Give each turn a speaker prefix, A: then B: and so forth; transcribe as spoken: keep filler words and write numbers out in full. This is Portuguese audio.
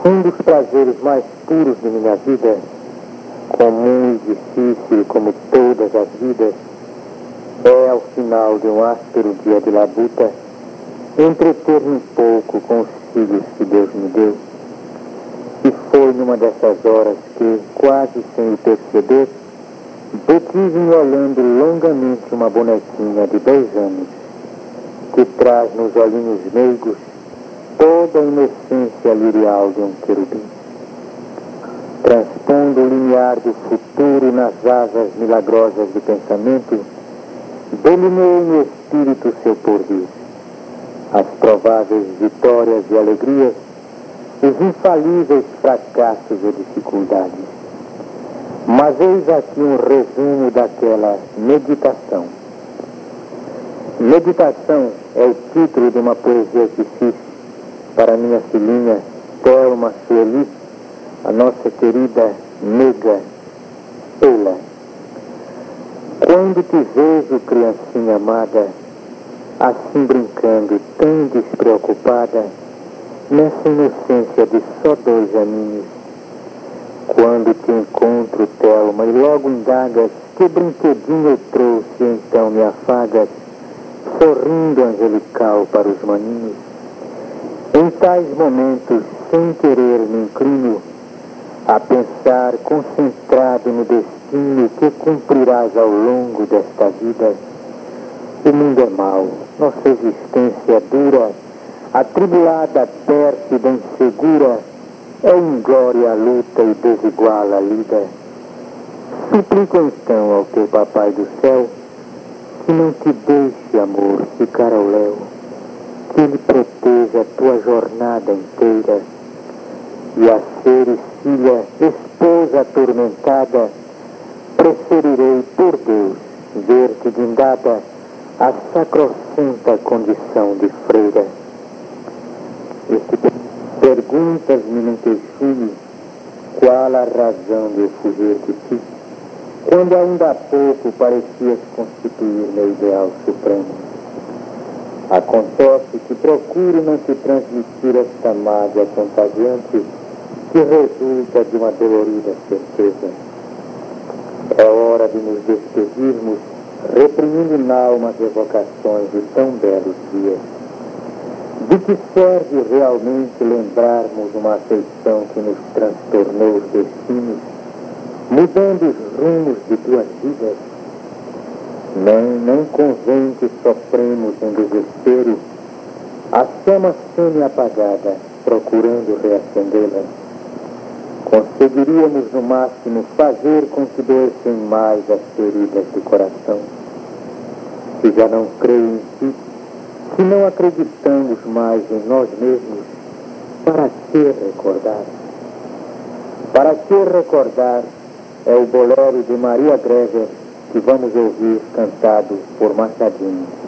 A: Um dos prazeres mais puros de minha vida, comum e difícil como todas as vidas, é ao final de um áspero dia de labuta, entreter-me um pouco com os filhos que Deus me deu. E foi numa dessas horas que, quase sem o perceber, detive-me olhando longamente uma bonequinha de dois anos, que traz nos olhinhos meigos toda a inocência lirial de um querubim. Transpondo o limiar do futuro nas asas milagrosas do pensamento, delineei no espírito seu porvir, as prováveis vitórias e alegrias, os infalíveis fracassos e dificuldades. Mas eis aqui um resumo daquela meditação. Meditação é o título de uma poesia que fiz para minha filhinha Thelma Sueli, a nossa querida nega Ela. Quando te vejo, criancinha amada, assim brincando, tão despreocupada, nessa inocência de só dois aninhos, quando te encontro, Thelma, e logo indagas que brinquedinho eu trouxe, e então me afagas, sorrindo angelical para os maninhos. Em tais momentos, sem querer me inclino a pensar, concentrado no destino que cumprirás ao longo desta vida. O mundo é mau, nossa existência é dura, atribulada, pérfida, insegura, é inglória a luta e desigual a lida. Suplico então ao teu papai do céu que não te deixe, amor, ficar ao léu, que ele proteja a tua jornada inteira, e a seres filha, esposa atormentada, preferirei, por Deus, ver-te guindada a sacrossanta condição de freira. Este perguntas-me num queixume, qual a razão de eu fugir de ti, quando ainda há pouco parecias constituir meu ideal supremo. Acontece que procuro não te transmitir esta mágoa contagiante que resulta de uma dolorida certeza. É hora de nos despedirmos, reprimindo na alma as evocações de tão belos dias. De que serve realmente lembrarmos uma afeição que nos transtornou os destinos, mudando os rumos de tuas vidas? Não, não convém que sofremos um desespero, a chama semi-apagada, procurando reacendê-la. Conseguiríamos, no máximo, fazer com que doessem mais as feridas do coração. Se já não creio em ti, se não acreditamos mais em nós mesmos, para que recordar? Para que recordar é o bolero de Maria Greger que vamos ouvir cantado por Machadinho.